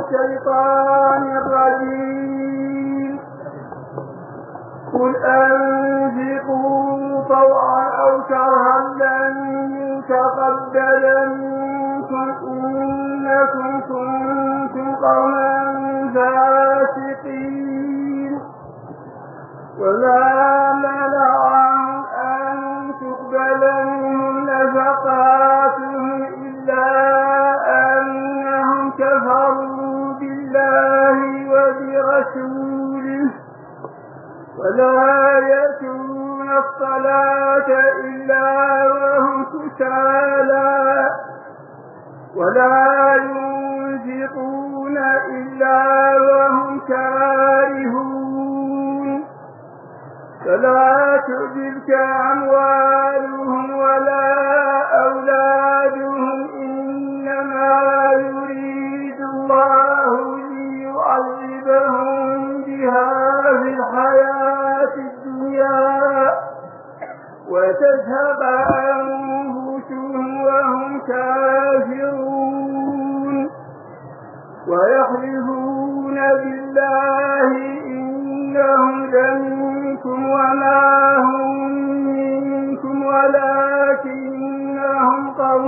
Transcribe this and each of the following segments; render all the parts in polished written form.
الشيطان الرجيم. قل أنفقوا طوعا أو كرها لن يتقبل منكم إنكم كنتم قوما فاسقين. وما منعهم أن تقبل منهم نفقاتهم إلا أنهم كفروا بالله وبرسوله ولا يأتون الصلاة إلا وهم كسالى ولا ينفقون إلا وهم كارهون. فلا تعجبك أموالهم ولا أولادهم إنما يريد الله ليعذبهم بها في الحياة الدنيا وتذهب أنفسهم وهم كافرون. ويحلفون بالله إنهم لمنكم وما هم منكم ولكنهم قوم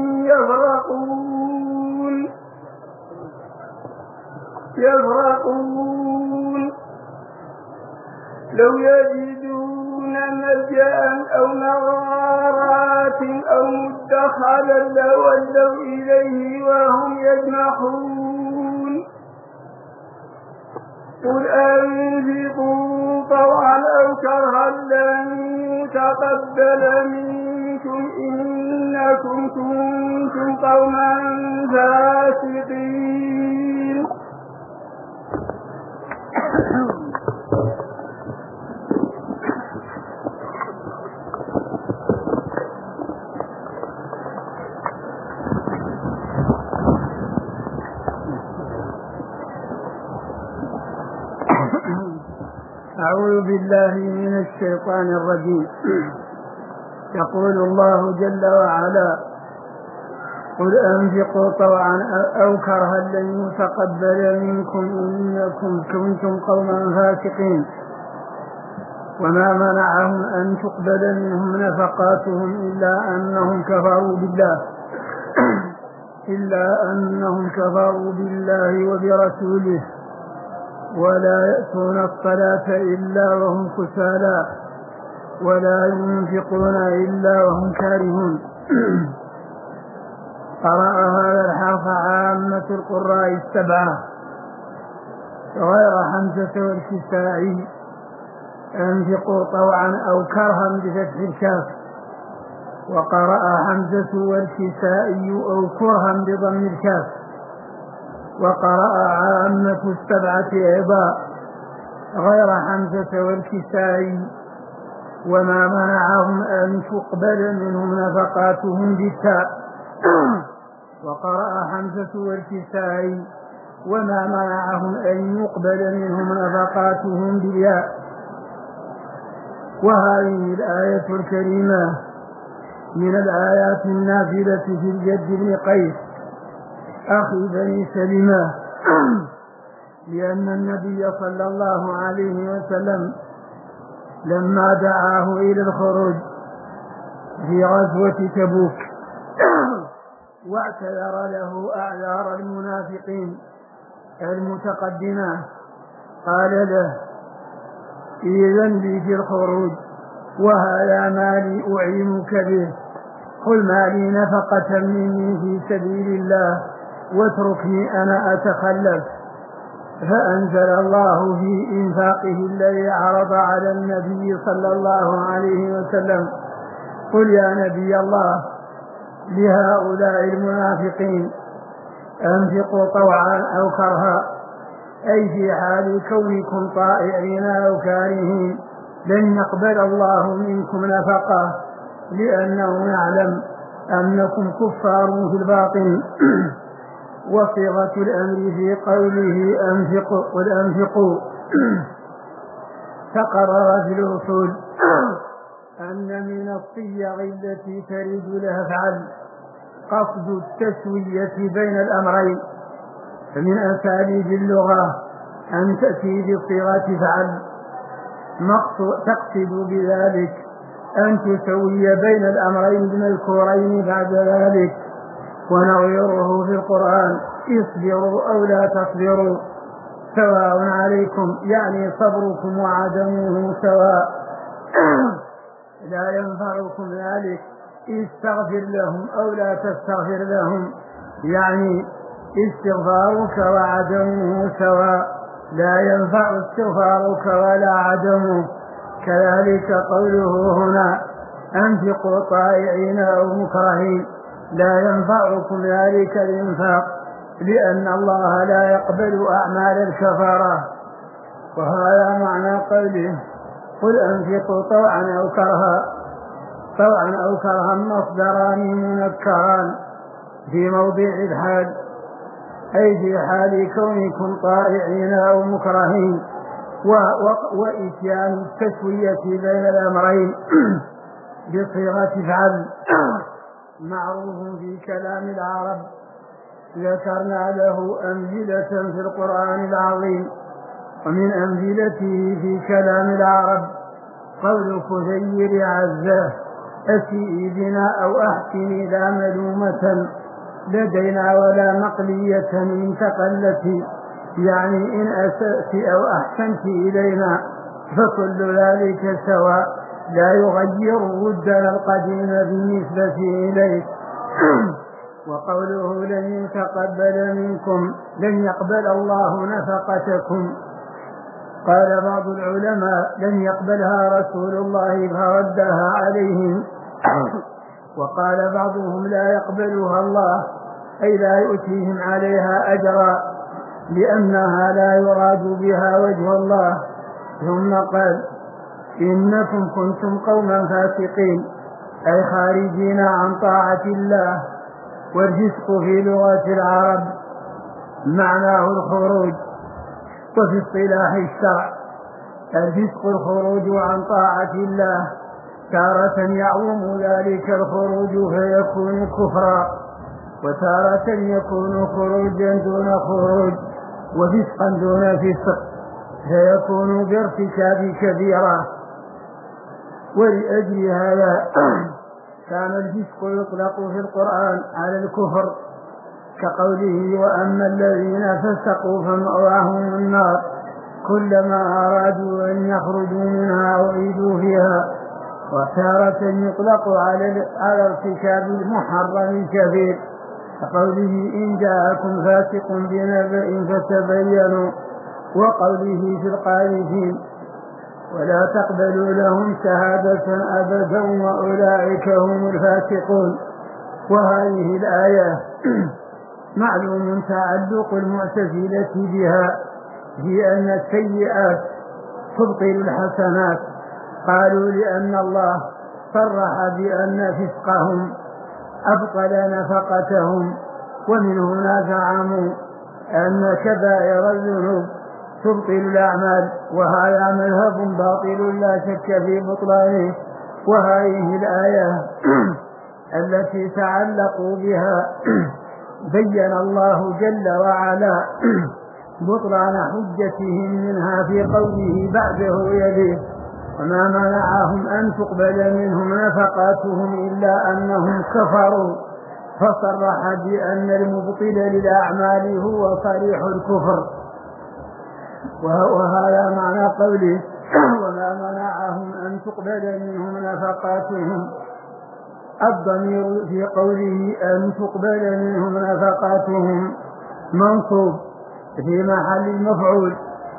يفرقون. لو يجدون ملجأ أو مغارات أو مدخلا لولوا إليه وهم يجمحون. قل أنفقوا طوعا أو كرها لن يتقبل منكم إنكم كنتم قوما فاسقين. أعوذ بالله من الشيطان الرجيم. يقول الله جل وعلا: قل أنفقوا طوعا أو كرها لن يتقبل منكم إنكم كنتم قوما فاسقين. وما منعهم أن تقبل منهم نفقاتهم إلا أنهم كفروا بالله وبرسوله ولا يأتون الصلاة إلا وهم كسالى ولا ينفقون إلا وهم كارهون. قرأ هذا الحرف عامة القراء السبعة غير حمزة والكسائي: أنفقوا طوعا أو كرها بفتح الكاف. وقرأ حمزة والكسائي أو كرها بضم الكاف. وقرأ عامة السبعة أيضا غير حمزة والكسائي: وما منعهم أن تقبل منهم نفقاتهم بالتاء. وقرأ حمزة والكسائي: وما منعهم أن يقبل منهم نفقاتهم بالياء. وهذه الآية الكريمة من الآيات النافلة في الجد بن قيس أخي بني سلمة، لأن النبي صلى الله عليه وسلم لما دعاه إلى الخروج في غزوة تبوك واعتذر له أعذار المنافقين المتقدمة قال له: إذن لي في الخروج وهذا ما لي أعينك به، قل ما لي نفقة مني في سبيل الله واتركني أنا أتخلف. فأنزل الله في إنفاقه الذي عرض على النبي صلى الله عليه وسلم: قل يا نبي الله لهؤلاء المنافقين: أنفقوا طوعا أو كرها، أي في حال كونكم طائعين أو كارهين لن يقبل الله منكم نفقة، لأنه يعلم أنكم كفار في الباطن. وصيغة الأمر في قوله أنفقوا قل أنفقوا تقرر في الأصول أن من الصيغ التي ترد لها فعل قصد التسوية بين الأمرين، فمن أساليب اللغة أن تأتي بصيغة فعل تقصد بذلك أن تسوي بين الأمرين المذكورين بعد ذلك. ونظيره في القرآن اصبروا أو لا تصبروا سواء عليكم، يعني صبركم وعدمه سواء. لا ينفعكم ذلك استغفر لهم أو لا تستغفر لهم، يعني استغفارك وعدمه سواء، لا ينفع استغفارك ولا عدمه. كذلك قوله هنا أنفقوا طائعين أو مكرهين، لا ينفعكم ذلك الإنفاق، لأن الله لا يقبل أعمال الكفارة. وهذا معنى قوله قل أنفقوا طوعا أو كرها. طوعا أو كرها مصدران منكران في موضع الحال، أي في حال كونكم طائعين أو مكرهين، وإتيان التسوية بين الأمرين بصيغة فعل معروف في كلام العرب. ذكرنا له أمثلة في القرآن العظيم. ومن أمثلته في كلام العرب قول كثير عزاه أسئي بنا أو أحسني لا ملومة لدينا ولا مقلية إن تقلت، يعني إن أسأت أو أحسنت إلينا فكل ذلك سواء، لا يغير ودنا القديم بالنسبة إليك. وقوله لن يتقبل منكم لن يقبل الله نفقتكم. قال بعض العلماء لن يقبلها رسول الله فردها عليهم. وقال بعضهم لا يقبلها الله، أي لا يؤتيهم عليها أجرا، لأنها لا يراد بها وجه الله. ثم قال إنكم كنتم قوما فاسقين، أي خارجين عن طاعة الله. والفسق في لغة العرب معناه الخروج، وفي اصطلاح الشرع الفسق الخروج عن طاعة الله. تارة يعظم ذلك الخروج فيكون كفرا، وتارة يكون خروجا دون خروج وفسقا دون فسق فيكون بارتكاب كبيرة. ولأجل هذا كان الفسق يطلق في القرآن على الكفر، كقوله وأما الذين فسقوا فمأواهم النار كلما أرادوا أن يخرجوا منها أعيدوا فيها. وتارة يطلق على ارتكاب المحرم الكبير، كقوله إن جاءكم فاسق بنبأ فتبينوا، وقوله في القائلين ولا تقبلوا لهم شهادة أبدا وأولئك هم الفاسقون. وهذه الآية معلوم تعلق المعتزلة بها في أن السيئات تبطل الحسنات. قالوا لأن الله صرح بأن فسقهم أبطل نفقتهم، ومن هنا زعموا أن كبائر الذنوب تبطل الأعمال، وهذا مذهب باطل لا شك في بطلانه. وهذه الآية التي تعلقوا بها بين الله جل وعلا بطلان حجتهم منها في قوله بعده يليه وما منعهم أن تقبل منهم نفقاتهم إلا أنهم كفروا، فصرح بأن المبطل للأعمال هو صريح الكفر. وهذا معنى قوله وما منعهم أن تقبل منهم نفقاتهم. الضمير في قوله أن تقبل منهم نفقاتهم منصوب في محل المفعول.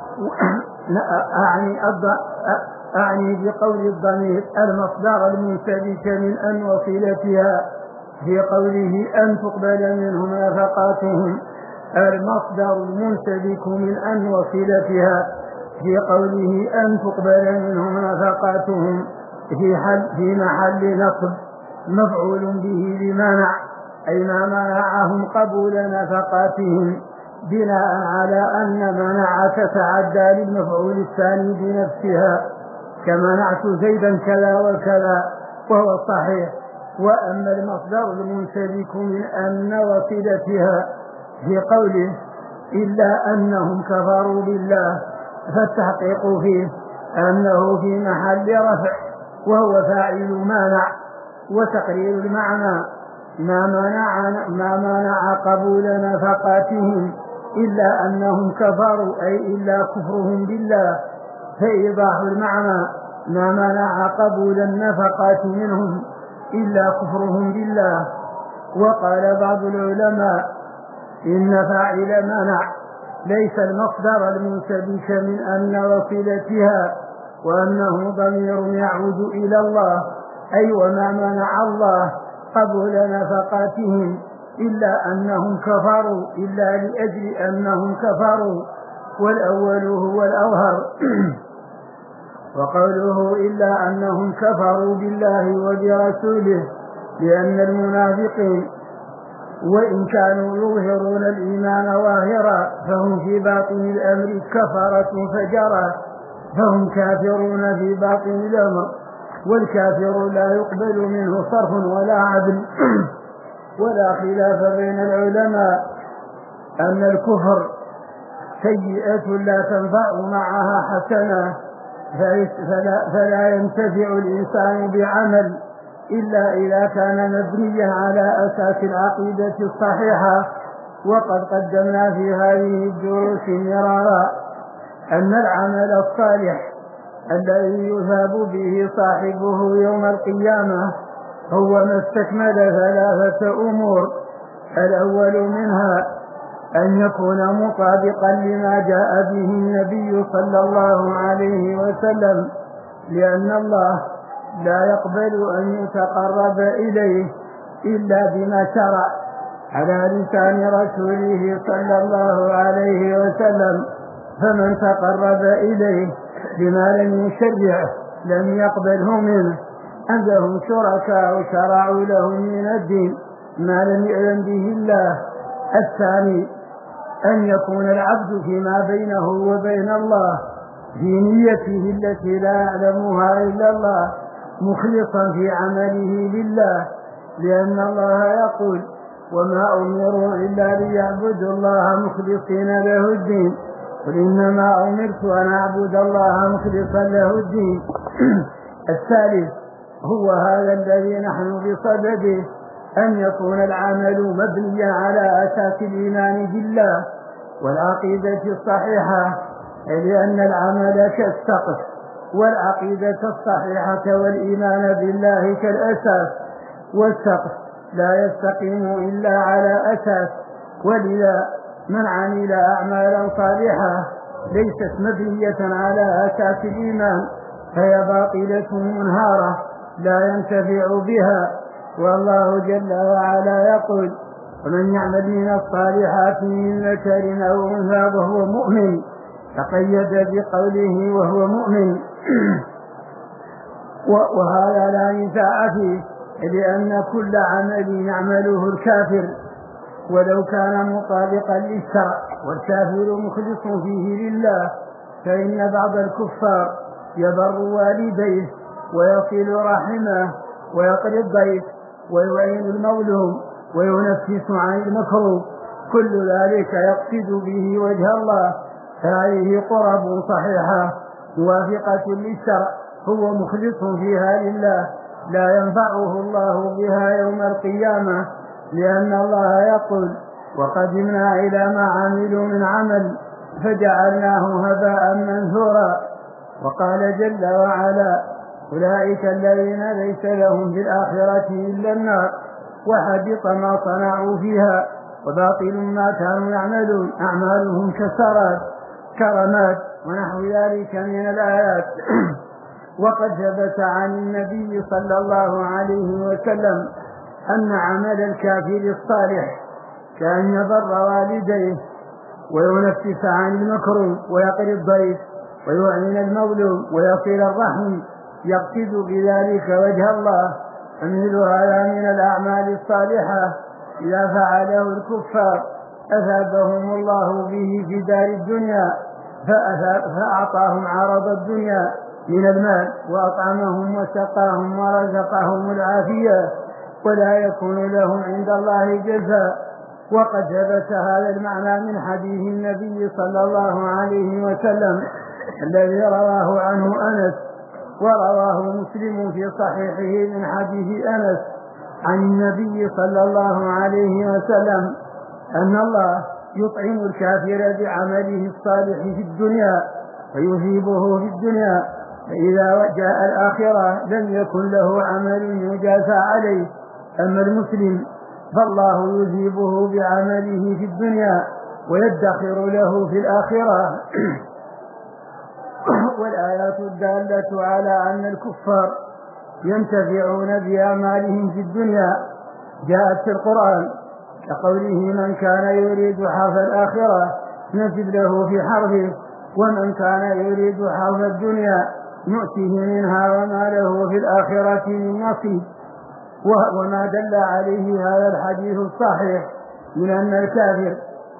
أعني بقول الضمير المصدر المنسبك من أن وصلتها في قوله أن تقبل منهم نفقاتهم، المصدر المنسبك من أن وصلتها في قوله أن تقبل منهم نفقاتهم في محل نصب مفعول به بمنع، أي ما منعهم قبول نفقاتهم، بناء على أن منع تتعدى للمفعول الثاني بنفسها، كمنعت زيدا كذا وكذا، وهو صحيح. وأما المصدر المنسبك من أن وصلتها في قوله إلا أنهم كفروا بالله، فالتحقيق فيه أنه في محل رفع وهو فاعل مانع، وتقرير المعنى ما منع قبول نفقاتهم إلا أنهم كفروا أي إلا كفرهم بالله، فإيضاح المعنى ما منع قبول النفقات منهم إلا كفرهم بالله. وقال بعض العلماء إن فاعل منع ليس المصدر المنسبك من أن وصلتها، وأنه ضمير يعود إلى الله، أي وما منع الله قبول نفقاتهم إلا أنهم كفروا، إلا لأجل أنهم كفروا، والأول هو الأظهر. وقوله إلا أنهم كفروا بالله وبرسوله، لأن المنافقين وإن كانوا يظهرون الإيمان ظاهرا فهم في باطن الأمر كفرة فجرا، فهم كافرون في باطن الأمر، والكافر لا يقبل منه صرف ولا عدل. ولا خلاف بين العلماء أن الكفر سيئة لا تنفع معها حسنة، فلا ينتفع الإنسان بعمل إلا إذا كان مبنيا على أساس العقيدة الصحيحة. وقد قدمنا في هذه الدروس مرارا أن العمل الصالح الذي يثاب به صاحبه يوم القيامة هو ما استكمل 3 أمور. الأول منها أن يكون مطابقا لما جاء به النبي صلى الله عليه وسلم، لأن الله لا يقبل أن يتقرب إليه إلا بما شرع على لسان رسوله صلى الله عليه وسلم، فمن تقرب إليه بما لم يشرعه لم يقبله منه. عندهم شركاء شرعوا لهم من الدين ما لم يعلم به الله. الثاني أن يكون العبد فيما بينه وبين الله في نيته التي لا يعلمها إلا الله مخلصا في عمله لله، لأن الله يقول وما أمروا إلا ليعبدوا الله مخلصين له الدين، قل إنما أمرت أن أعبد الله مخلصا له الدين. الثالث هو هذا الذي نحن بصدده، أن يكون العمل مبنيا على أساس الإيمان بالله والعقيدة الصحيحة، لأن العمل كالسقف والعقيدة الصحيحة والإيمان بالله كالأساس، والسقف لا يستقيم إلا على أساس. ولذا من عمل أعمالا صالحة ليست مبنية على أساس الإيمان فهي باطلة منهارة لا ينتفع بها. والله جل وعلا يقول ومن يعمل من الصالحات من ذكر أو أنثى وهو مؤمن، تقيد بقوله وهو مؤمن. وهذا لا نزاع فيه، لأن كل عمل يعمله الكافر ولو كان مطابقا للشرع والكافر مخلص فيه لله، فإن بعض الكفار يبر والديه ويصل رحمه ويقري الضيف ويعين المظلوم وينفس عن المكروه، كل ذلك يقصد به وجه الله. هذه قرب صحيحة موافقة للشرع، هو مخلص فيها لله، لا ينفعه الله بها يوم القيامة، لأن الله يقول وقدمنا إلى ما عملوا من عمل فجعلناه هباء منثورا. وقال جل وعلا أولئك الذين ليس لهم في الآخرة إلا النار وحبط ما صنعوا فيها وباطل ما كانوا يعملون، أعمالهم كسرات كرمات ونحو ذلك من الآيات. وقد ثبت عن النبي صلى الله عليه وسلم أن عمل الكافر الصالح كأن يبر والديه وينفس عن المكروه ويقري الضيف ويعين المظلوم ويصل الرحم، يقصد بذلك وجه الله. فمثل هذا من الأعمال الصالحة إذا فعله الكفار أثابهم الله به في دار الدنيا، فأعطاهم عرض الدنيا من المال وأطعمهم وسقاهم ورزقهم العافية، ولا يكون لهم عند الله جزاء وقد ثبت هذا المعنى من حديث النبي صلى الله عليه وسلم الذي رواه عنه أنس، ورواه مسلم في صحيحه من حديث أنس عن النبي صلى الله عليه وسلم أن الله يطعم الكافر بعمله الصالح في الدنيا ويثيبه في الدنيا، فإذا جاء الآخرة لم يكن له عمل يجازى عليه. أما المسلم فالله يثيبه بعمله في الدنيا ويدخر له في الآخرة. والآيات الدالة على أن الكفار ينتفعون بأعمالهم في الدنيا جاءت في القرآن كقوله من كان يريد حرث الآخرة نجد له في حرثه ومن كان يريد حرث الدنيا نؤتيه منها وما له في الآخرة من نصيب. وما دل عليه هذا الحديث الصحيح من أن الكافر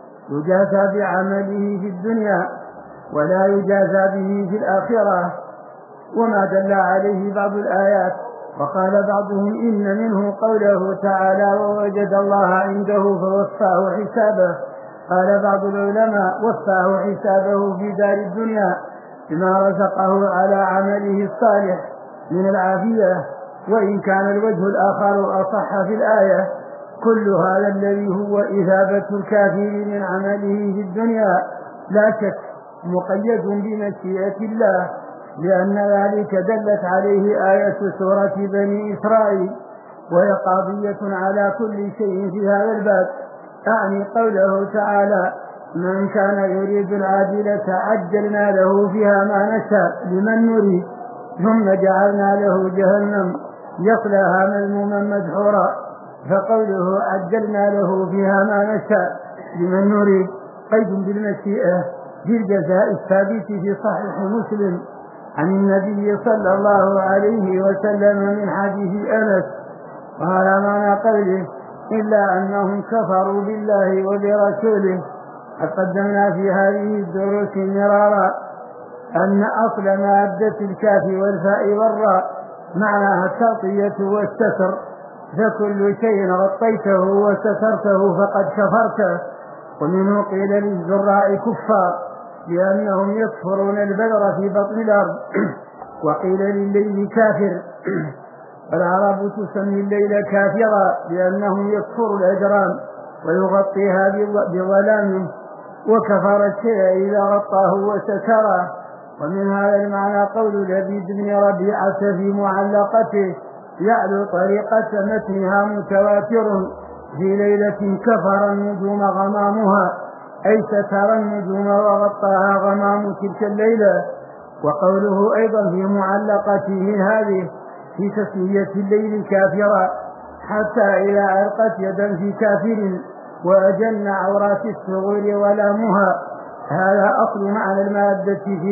يجازى بعمله في الدنيا ولا يجازى به في الآخرة، وما دل عليه بعض الآيات. وقال بعضهم إن منه قوله تعالى ووجد الله عنده فوفاه حسابه. قال بعض العلماء وفاه حسابه في دار الدنيا بما رزقه على عمله الصالح من العافية. وإن كان الوجه الآخر أصح في الآية كل هذا الذي هو إثابة الكافر من عمله في الدنيا لا شك مقيد بمشيئة الله، لأن ذلك دلت عليه آية سورة بني إسرائيل، وهي قاضية على كل شيء في هذا الباب. أعني قوله تعالى من كان يريد العاجلة عجلنا له فيها ما نشاء لمن نريد ثم جعلنا له جهنم يصلها مذموما مدحورا. فقوله عجلنا له فيها ما نشاء لمن نريد قيد بالمشيئة في الجزاء الثابت في صحيح مسلم عن النبي صلى الله عليه وسلم من حديث أنس. وعلى معنى قوله إلا أنهم كفروا بالله وبرسوله. قدمنا في هذه الدروس مرارا أن أصل مادة الكاف والفاء والراء معناها التغطية والستر، فكل شيء غطيته وسترته فقد كفرته. ومنه قيل للزراع كفار لأنهم يكفرون البذر في بطن الأرض، وقيل للليل كافر. العرب تسمي الليل كافرا لأنه يكفر الأجرام ويغطيها بظلامه، وكفر الشيء إذا غطاه وستره. ومن هذا المعنى قول لبيد بن ربيعة في معلقته يعلو طريقة متنها متواتر في ليلة كفر النجوم غمامها، أي ستر النجوم وغطاها غمام تلك الليلة. وقوله أيضا في معلقته هذه في تسمية الليل كافرا حتى إذا ألقت يدا في كافر وأجن عورات الصغور ولامها. هذا أصل معنى المادة في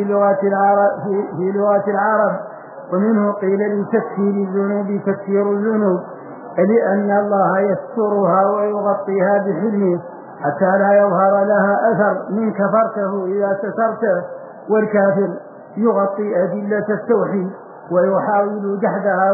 لغة العرب. ومنه قيل لتكفير الذنوب تكفير الذنوب، لأن الله يسترها ويغطيها بحلمه حتى لا يظهر لها أثر من كفرته إذا سترته. والكافر يغطي أدلة التوحيد ويحاول جحدها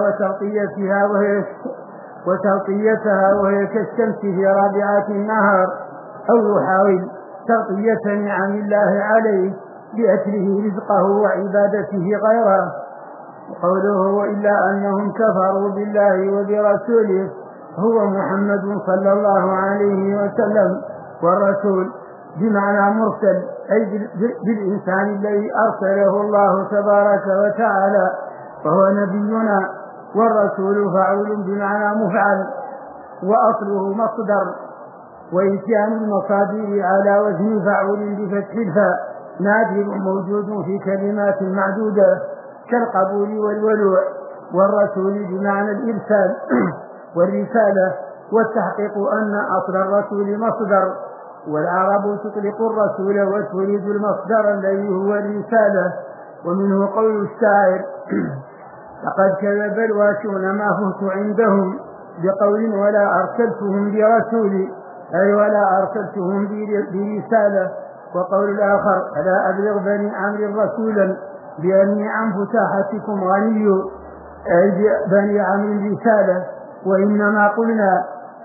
وتغطيتها وهي كالشمس في رابعة النهار، أو يحاول تغطية نعم الله عليه بأكله رزقه وعبادته غيره. وقوله وإلا أنهم كفروا بالله وبرسوله هو محمد صلى الله عليه وسلم، والرسول بمعنى مرسل أي بالإنسان الذي أرسله الله تبارك وتعالى، فهو نبينا. والرسول فعول بمعنى مفعل وأصله مصدر، وإتيان المصادر على وزن فعول بفتح الفاء نادر موجود في كلمات معدودة كالقبول والولوع. والرسول بمعنى الإرسال والرسالة، والتحقيق أن أصل الرسول مصدر، والعرب تطلق الرسول وتريد المصدر الذي هو الرسالة. ومنه قول الشاعر لقد كذب الواشون ما فهت عندهم بقول ولا أرسلتهم برسولي، أي ولا أرسلتهم برسالة. وقول الآخر ألا أبلغ بني عمرو رسولا بأني عن فتاحتكم غني، أي بني عمرو رسالة. وإنما قلنا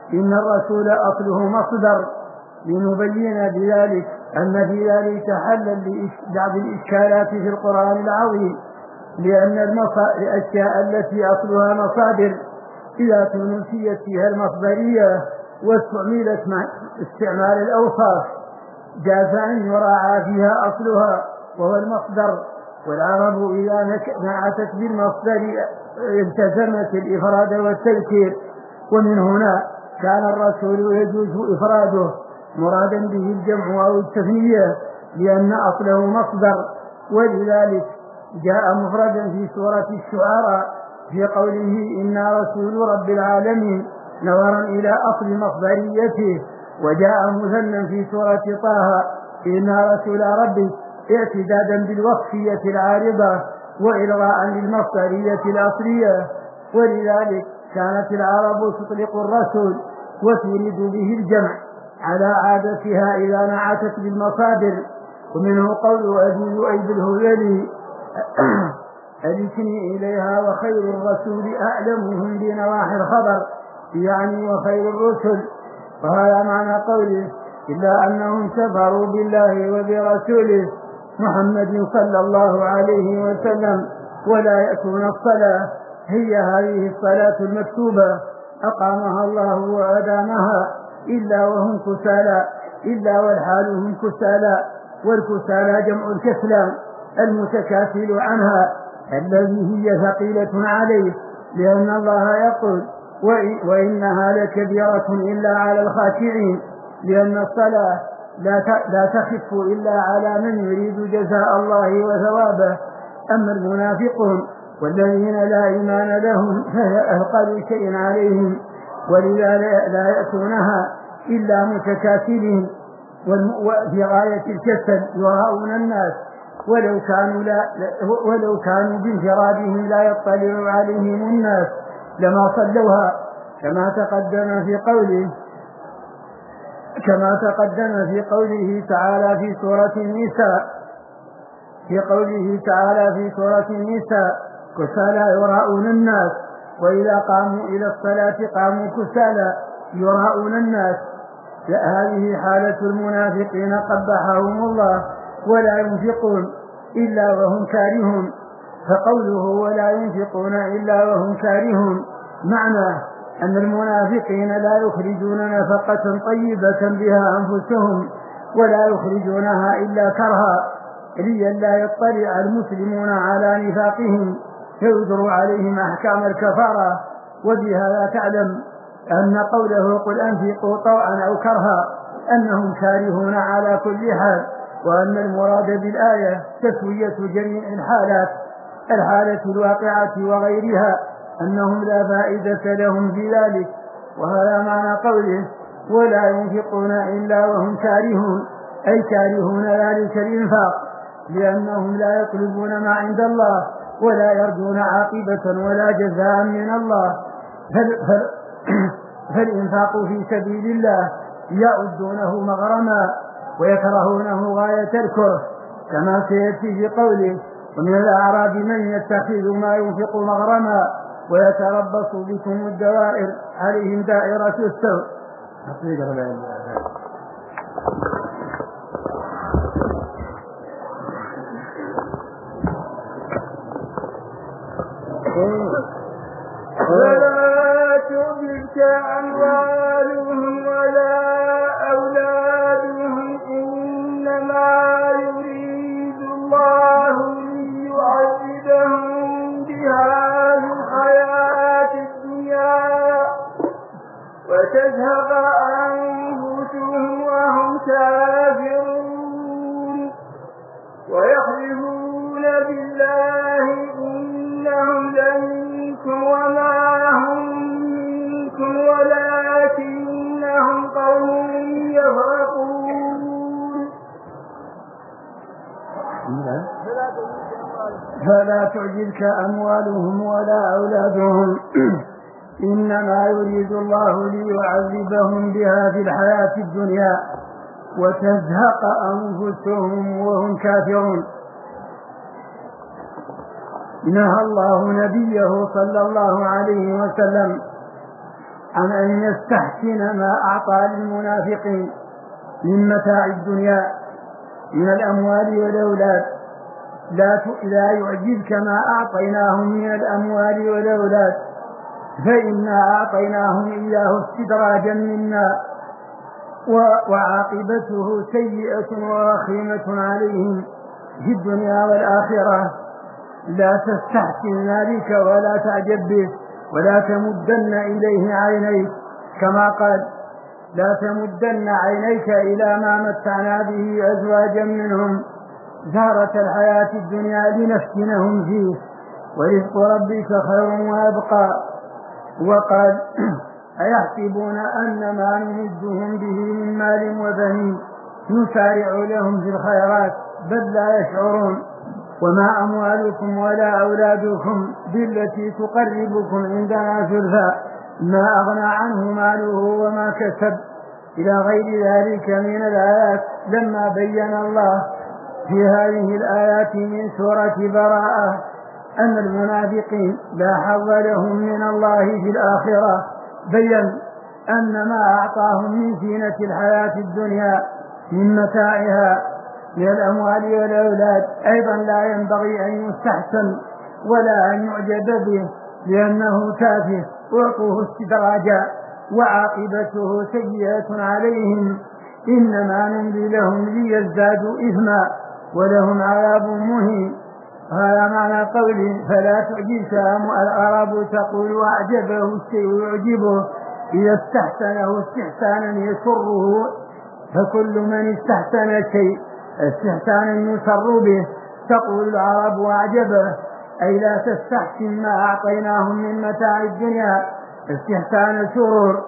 إن الرسول أصله مصدر، لنبين بذلك أن في ذلك حلا لبعض الإشكالات في القرآن العظيم، لأن الأشياء التي أصلها مصادر إذا نسيت فيها المصدرية واستعملت مع استعمال الأوصاف جاز أن يراعى فيها أصلها وهو المصدر. والعرب إذا نعتت بالمصدر التزمت الإفراد والتذكير، ومن هنا كان الرسول يجوز إفراده مرادا به الجمع أو التثنية لأن أصله مصدر، ولذلك جاء مفردا في سورة الشعراء في قوله إنا رسول رب العالمين نظرا إلى أصل مصدريته، وجاء مثنى في سورة طه إنا رسول ربك اعتدادا بالوصفية العارضة وإلغاء للمصدرية الأصلية. ولذلك كانت العرب تطلق الرسول وتريد به الجمع على عادتها إذا نعتت بالمصادر. ومنه قول أبي ذؤيب الهذلي ألسني إليها وخير الرسول أعلمهم بنواحي الخبر، يعني وخير الرسل. وهذا معنى قوله إلا أنهم كفروا بالله وبرسوله محمد صلى الله عليه وسلم ولا يأتون الصلاة، هي هذه الصلاة المكتوبة أقامها الله وأدامها إلا وهم كسالى، إلا والحال هم كسالى، والكسالى جمع الكسلان المتكاسل عنها الذي هي ثقيلة عليه، لأن الله يقول وإنها لكبيرة إلا على الخاشعين، لأن الصلاة لا تخف إلا على من يريد جزاء الله وثوابه. أما المنافقون والذين لا إيمان لهم فهي أثقل شيء عليهم، ولذا لا يأتونها إلا متكاسلين وفي غاية الكسل يراءون الناس ولو كانوا بانفرادهم لا يطلع عليهم الناس لما صلوها، كما تقدم في قوله تعالى في سورة النساء كسالى يراءون الناس، وإذا قاموا إلى الصلاة قاموا كسالى يراءون الناس. هذه حالة المنافقين قبحهم الله، ولا ينفقون إلا وهم كارهون. فقوله ولا ينفقون إلا وهم كارهون معناه أن المنافقين لا يخرجون نفقة طيبة بها أنفسهم ولا يخرجونها إلا كرها، لئلا يطلع المسلمون على نفاقهم فيجر عليهم أحكام الكفارة. وبهذا تعلم أن قوله قل أنفقوا طوعا أو كرها أنهم كارهون على كل حال، وأن المراد بالآية تسوية جميع الحالة الواقعة وغيرها، أنهم لا فائدة لهم في ذلك. وهذا معنى قوله ولا ينفقون إلا وهم كارهون، أي كارهون ذلك الإنفاق، لأنهم لا يطلبون ما عند الله ولا يرجون عاقبة ولا جزاء من الله. فالإنفاق في سبيل الله يعدونه مغرما ويكرهونه غاية الكره، كما سيأتي في قوله ومن الأعراب من يتخذ ما ينفق مغرما ويتربص بكم الدوائر عليهم دائرة السوء. ولا تعجبك أموالهم ولا أولادهم، إنما يريد الله ليعذبهم بها في الحياة الدنيا وتزهق أنفسهم وهم كافرون، ويحلفون بالله إنهم لمنكم وما هم منكم ولكنهم قوم يفرقون. فلا تعجبك أموالهم ولا أولادهم، إنما يريد الله ليعذبهم بها في الحياة الدنيا وتزهق أنفسهم وهم كافرون. نهى الله نبيه صلى الله عليه وسلم عن أن يستحسن ما أعطى للمنافقين من متاع الدنيا من الأموال والأولاد. لا يعجبك ما أعطيناهم من الأموال والأولاد فإنا أعطيناهم إياه استدراجا منا وعاقبته سيئة ووخيمة عليهم في الدنيا والآخرة. لا تستحسن ذلك ولا تعجب به ولا تمدن إليه عينيك، كما قال لا تمدن عينيك إلى ما متعنا به أزواجا منهم زهرة الحياة الدنيا لنفتنهم فيه ورزق ربك خير وأبقى. وقال أيحسبون أن ما نمدهم به من مال وبنين نسارع لهم في الخيرات بل لا يشعرون. وما أموالكم ولا أولادكم بالتي تقربكم عندنا زلفى ما أغنى عنه ماله وما كسب إلى غير ذلك من الآيات. لما بين الله في هذه الآيات من سورة براءة أن المنافقين لا حظ لهم من الله في الآخرة بين أن ما أعطاهم من زينة الحياة الدنيا من متاعها من الأموال والأولاد أيضا لا ينبغي أن يستحسن ولا أن يعجب به لأنه تافه وعطوه استدراجا وعاقبته سيئة عليهم إنما نملي لهم ليزدادوا إثما ولهم عذاب مهين. هذا معنى قوله فلا تعجبك الأعراب تقول أعجبه الشيء يعجبه إذا استحسنه استحسانا يسره، فكل من استحسن شيء استحسانا يسر به تقول العرب أعجبه أي لا تستحسن ما أعطيناهم من متاع الدنيا استحسان سرور.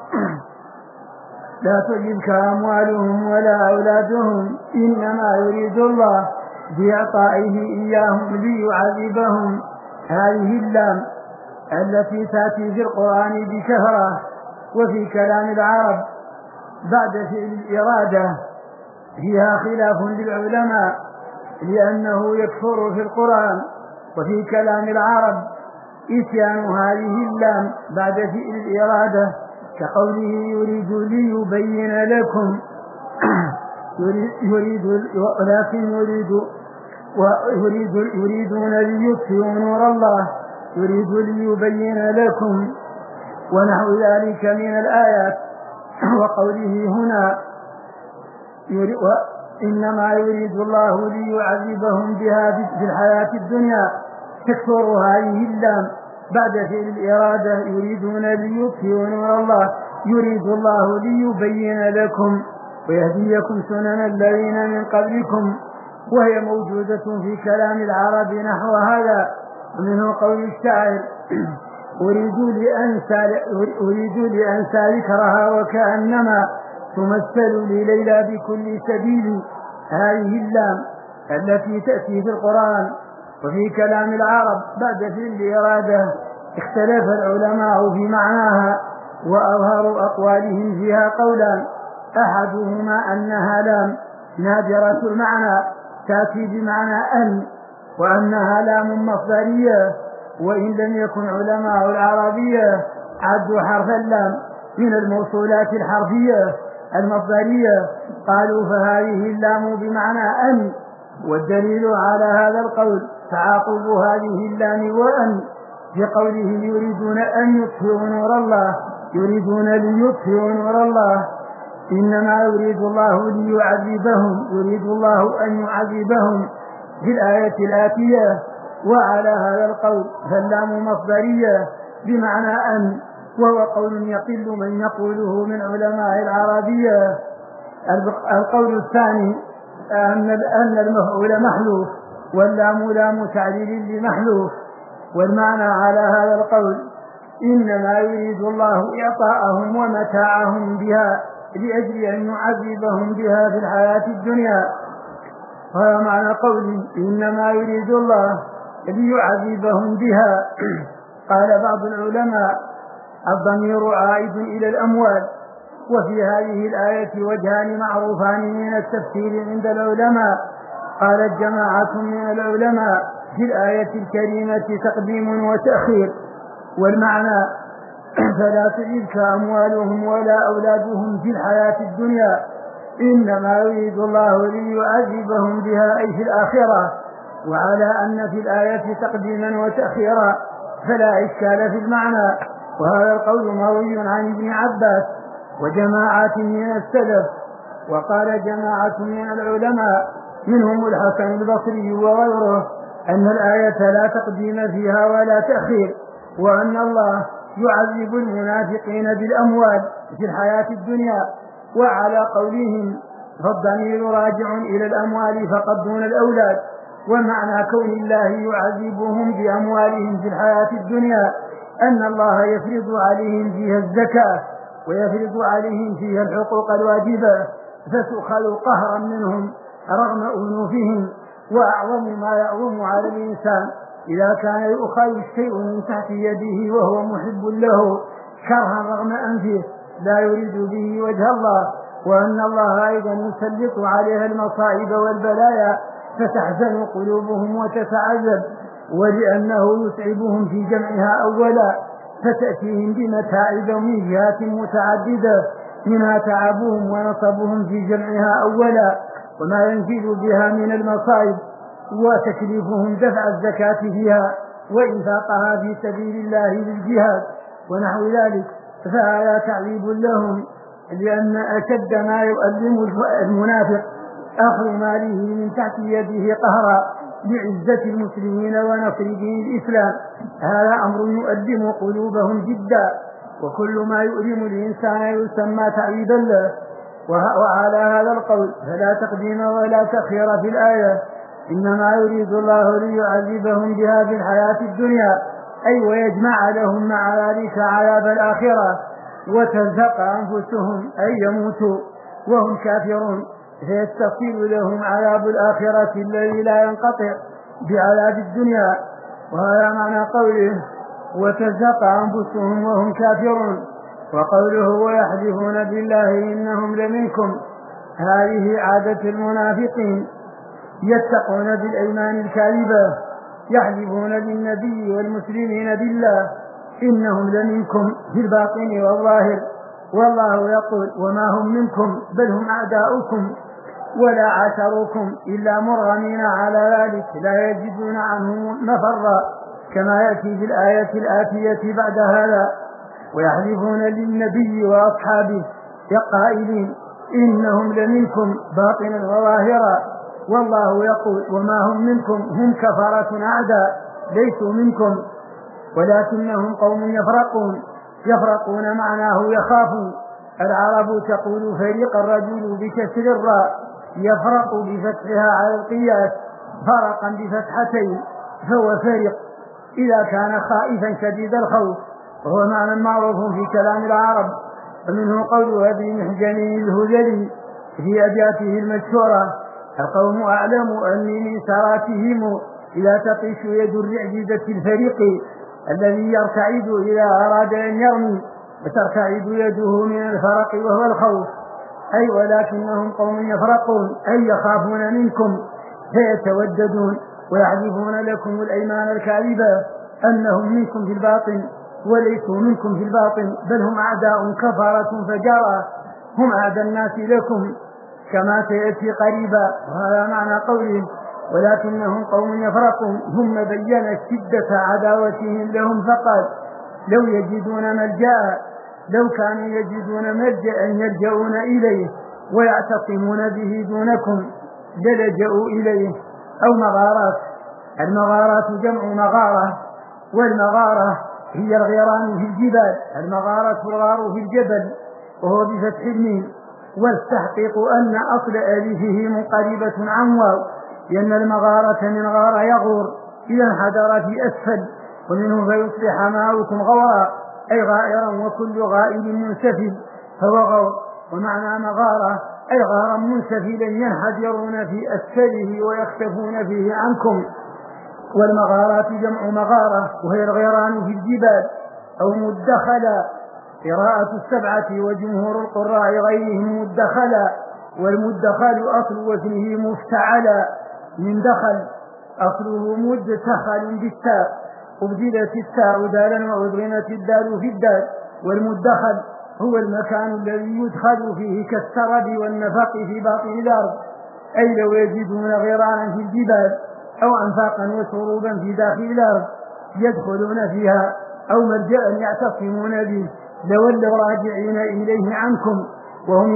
لا تعجبك أموالهم ولا أولادهم إنما يريد الله بإعطائه إياهم ليعذبهم. هذه اللام التي تأتي في القرآن بكثرة وفي كلام العرب بعد فعل الإرادة فيها خلاف للعلماء لأنه يكثر في القرآن وفي كلام العرب إتيان هذه اللام بعد فعل الإرادة كقوله يريد ليبين لكم يريدون ليطفئوا نور الله يريد ليبين لكم ونحو ذلك من الآيات. وقوله هنا إنما يريد الله ليعذبهم بها في الحياة الدنيا تكثر هذه اللام بعد فعل الإرادة يريدون ليطفئوا نور الله يريد الله ليبين لكم ويهديكم سنن الذين من قبلكم، وهي موجودة في كلام العرب نحو هذا. ومنه قول الشاعر أريد لأنسى ذكرها وكأنما تمثل لليلى بكل سبيل. هذه اللام التي تأتي في القرآن وفي كلام العرب بعد فعل الإرادة اختلف العلماء في معناها وأظهروا أقوالهم فيها قولان أحدهما أنها لام نادرة المعنى تأتي بمعنى أن وأنها لام مصدرية، وإن لم يكن علماء العربية عدوا حرف اللام من الموصولات الحرفية المصدرية قالوا فهذه اللام بمعنى أن. والدليل على هذا القول تعاقب هذه اللام وأن في قوله يريدون أن يطفئوا نور الله يريدون ليطفئوا نور الله إنما يريد الله ليعذبهم يريد الله أن يعذبهم في الآية الآتية. وعلى هذا القول فاللام مصدرية بمعنى أن، وهو قول يقل من يقوله من علماء العربية. القول الثاني أن المفعول محذوف واللام لام تعليل لمحذوف، والمعنى على هذا القول إنما يريد الله إعطاءهم ومتاعهم بها لأجل أن يعذبهم بها في الحياة الدنيا. هذا معنى قوله إنما يريد الله ليعذبهم بها. قال بعض العلماء الضمير عائد إلى الأموال. وفي هذه الآية وجهان معروفان من التفسير عند العلماء. قالت جماعة من العلماء في الآية الكريمة تقديم وتأخير، والمعنى فلا تعجبك أموالهم ولا أولادهم في الحياة الدنيا، إنما يريد الله ليعذبهم بها أي في الآخرة. وعلى أن في الآية تقديما وتأخيرا فلا إشكال في المعنى، وهذا القول مروي عن ابن عباس وجماعات من السلف. وقال جماعة من العلماء منهم الحسن البصري وغيره أن الآية لا تقديم فيها ولا تأخير، وأن الله يعذب المنافقين بالأموال في الحياة الدنيا. وعلى قولهم فالضمير راجع إلى الأموال فقط دون الأولاد، ومعنى كون الله يعذبهم بأموالهم في الحياة الدنيا أن الله يفرض عليهم فيها الزكاة ويفرض عليهم فيها الحقوق الواجبة، فتؤخذ قهرا منهم رغم أنوفهم. وأعظم ما يعظم على الإنسان إذا كان يؤخذ الشيء من تحت يده وهو محب له كرها رغم أنفه لا يريد به وجه الله، وأن الله أيضا يسلط عليها المصائب والبلايا فتحزن قلوبهم وتتعذب، ولأنه يتعبهم في جمعها أولا فتأتيهم بمتاعب من جهات متعددة منها تعبهم ونصبهم في جمعها أولا وما ينزل بها من المصائب، وتكليفهم دفع الزكاة فيها وإنفاقها في سبيل الله للجهاد ونحو ذلك، فهذا تعذيب لهم. لأن أشد ما يؤلم المنافق أخذ ماله من تحت يده قهرا لعزة المسلمين ونصر دين الإسلام، هذا أمر يؤلم قلوبهم جدا، وكل ما يؤلم الإنسان يسمى تعذيبا له. وعلى هذا القول فلا تقديم ولا تأخير في الآية، إنما يريد الله ليعذبهم بها في الحياة الدنيا أي ويجمع لهم مع ذلك عذاب الآخرة، وتزهق أنفسهم أي يموتوا وهم كافرون فيستطيل لهم عذاب الآخرة الذي لا ينقطع بعذاب الدنيا. وهذا معنى قوله وتزهق أنفسهم وهم كافرون. وقوله ويحلفون بالله إنهم لمنكم، هذه عادة المنافقين يتقون بالأيمان الكاذبة، يحلفون للنبي والمسلمين بالله إنهم لمنكم في الباطن والظاهر، والله يقول وما هم منكم بل هم أعداؤكم ولا عاشروكم إلا مرغمين على ذلك لا يجدون عنه مفرا، كما يأتي في الآية الآتية بعد هذا. ويحلفون للنبي وأصحابه قائلين إنهم لمنكم باطنا وظاهرا، والله يقول وما هم منكم هم كفرة أعداء ليسوا منكم ولكنهم قوم يفرقون معناه يخافون. العرب تقول فريق الرجل بكسر الراء، يفرق بفتحها على القياس فرقا بفتحتين، فهو فريق إذا كان خائفا شديد الخوف، وهو معنى معروف في كلام العرب. ومنه قول أبي محجن الهذلي في أبياته المشهورة القوم أعلم أني من سراتهم إذا تطيش يد الرعجزة الفريق الذي يرتعد إذا أراد أن يرمي وترتعد يده من الفرق وهو الخوف، أي ولكنهم قوم يفرقون أي يخافون منكم فيتوددون ويحلفون لكم الأيمان الكاذبة أنهم منكم في الباطن وليسوا منكم في الباطن بل هم أعداء كفرة فجارة، هم أعدى الناس لكم كما سيأتي قريبا. وهذا معنى قوله ولكنهم قوم يفرقون، ثم بين شدة عداوتهم لهم فقال لو يجدون ملجأ، لو كانوا يجدون ملجأ يلجؤون إليه ويعتصمون به دونكم للجأوا إليه. أو مغارات، المغارات جمع مغارة، والمغارة هي الغيران في الجبال، المغارة الغار في الجبل وهو بفتح الميم، واستحقق أن أصل ألفه منقلبة عن واو، لأن المغارة من غار يغور إذا انحدر في أسفل، ومنه فيصبح ماؤكم غورا أي غائرا وكل غائل منسفل فهو غور. ومعنى مغارة أي غارا منسفلا ينحدرون في أسفله ويختفون فيه عنكم. والمغارات جمع مغارة وهي الغيران في الجبال أو مدخلا، قراءة السبعة وجمهور القراء غيرهم مدخلا، والمدخل أصل وزنه مفتعلا من دخل، أصله مدخل بالتاء، أبدلت التاء دالا وأضغمت الدال في الدال والمدخل هو المكان الذي يدخل فيه كالسرد والنفق في باطن الأرض، أي لو يجدون غيرانا في الجبال أو أنفاقا وسروبا في داخل الأرض يدخلون فيها أو ملجأ يعتصمون به لولوا راجعين إليه عنكم وهم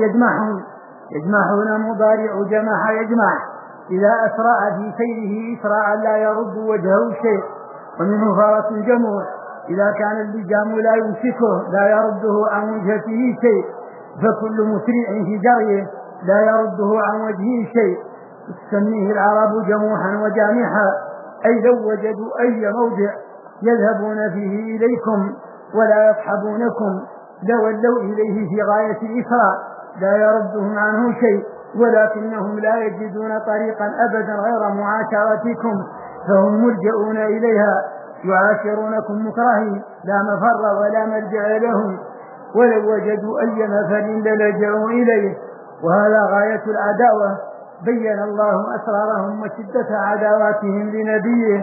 يجمحون مضارع جمح يجمح إذا أسرع في سيره إسراعا لا يرد وجهه شيء. ومنه فرس جموع إذا كان اللجام لا يمسكه لا يرده عن وجهته شيء، فكل مسرع في جريه لا يرده عن وجهه شيء. تسميه العرب جموحا وجامحا، أي لو وجدوا أي موضع يذهبون فيه إليكم ولا يصحبونكم لولوا إليه في غاية الإسراع لا يردهم عنه شيء، ولكنهم لا يجدون طريقا أبدا غير معاشرتكم فهم ملجؤون إليها يعاشرونكم مكرهين لا مفر ولا ملجأ لهم، ولو وجدوا أي مفر للجأوا إليه. وهذا غاية العداوة، بين الله أسرارهم وشدة عداواتهم لنبيه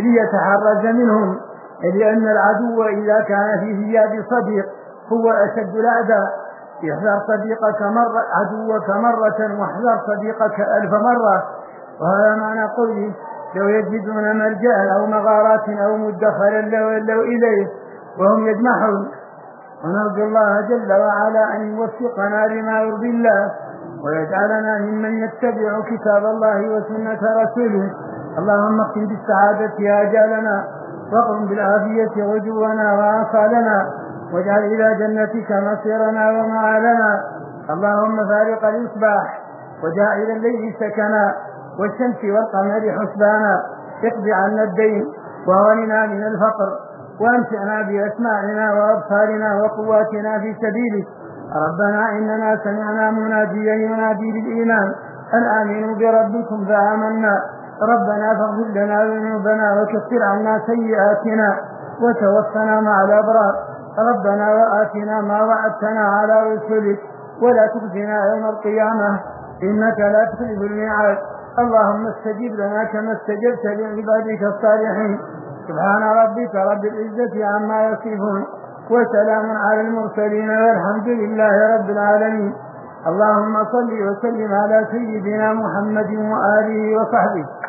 ليتحرز منهم، لأن العدو إذا كان في ثياب صديق هو أشد الأعداء. احذر صديقك عدوك مرة واحذر صديقك 1000 مرة. وهذا معنى قوله لو يجدون ملجأ أو مغارات أو مدخلا لولوا إليه وهم يجمحون. ونرجو الله جل وعلا أن يوفقنا لما يرضي الله ويجعلنا ممن يتبع كتاب الله وسنة رسوله. اللهم اختم بالسعادة آجالنا واقم بالعافية غدونا وآصالنا واجعل إلى جنتك مصيرنا ومآلنا. اللهم فارق الإصباح وجاعل الليل سكنا والشمس والقمر حسبانا، اقض عنا الدين وغننا من الفقر وامتعنا بأسماعنا وأبصارنا وقواتنا في سبيلك. ربنا إننا سمعنا مناديا ينادي للإيمان أن آمنوا بربكم فآمنا. ربنا فاغفر لنا ذنوبنا وكفر عنا سيئاتنا وتوفنا مع الأبرار. ربنا وآتنا ما وعدتنا على رسلك ولا تخزنا يوم القيامة إنك لا تخلف الميعاد. اللهم استجب لنا كما استجبت لعبادك الصالحين. سبحان ربك رب العزة عما يصفون وسلام على المرسلين والحمد لله رب العالمين. اللهم صل وسلم على سيدنا محمد وآله وصحبه.